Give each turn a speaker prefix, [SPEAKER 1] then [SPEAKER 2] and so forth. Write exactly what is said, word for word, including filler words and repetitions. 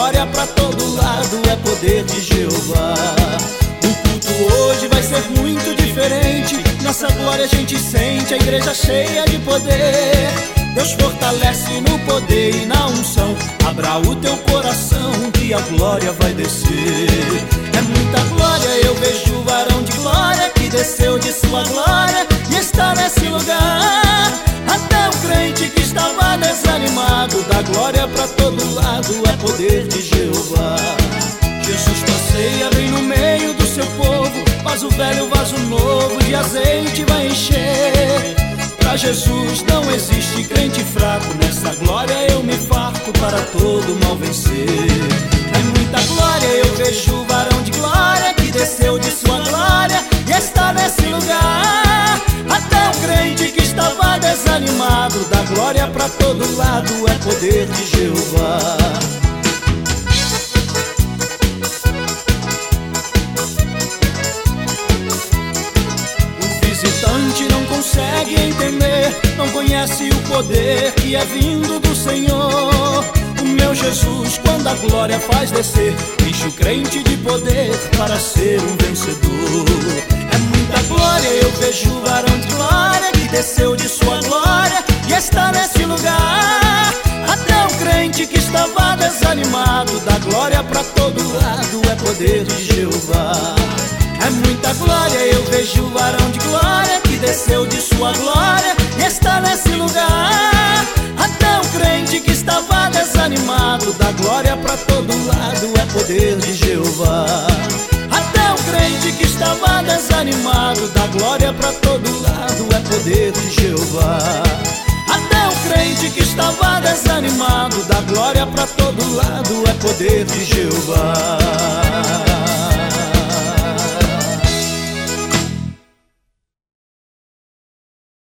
[SPEAKER 1] glória pra todo lado é poder de Jeová. O culto hoje vai ser muito diferente. Nessa glória a gente sente a igreja cheia de poder. Deus fortalece no poder e na unção. Abra o teu coração que a glória vai descer. É muita glória, eu vejo o varão de glória que desceu de sua glória e está nesse lugar. Até o crente que estava desanimado, da glória pra todo lado é poder de Jeová. Jesus passeia bem no meio do seu povo, faz o velho vaso novo de azeite vai encher. Pra Jesus não existe crente fraco, nessa glória eu me farto para todo mal vencer. É muita glória, eu vejo o varão de glória que desceu de sua glória e está nesse lugar. Até o crente que estava desanimado, da glória pra todo lado é poder de Jeová. Não consegue entender, não conhece o poder que é vindo do Senhor. O meu Jesus, quando a glória faz descer, enche o crente de poder para ser um vencedor. É muita glória, eu vejo o varão de glória que desceu de sua glória e está nesse lugar. Até o crente que estava desanimado, da glória para todo lado é poder de Jeová. É muita glória, eu vejo o varão de glória que desceu de sua glória e está nesse lugar. Até o crente que estava desanimado, da glória pra todo lado é poder de Jeová. Até o crente que estava desanimado, da glória pra todo lado é poder de Jeová. Até o crente que estava desanimado, da glória pra todo lado é poder de Jeová.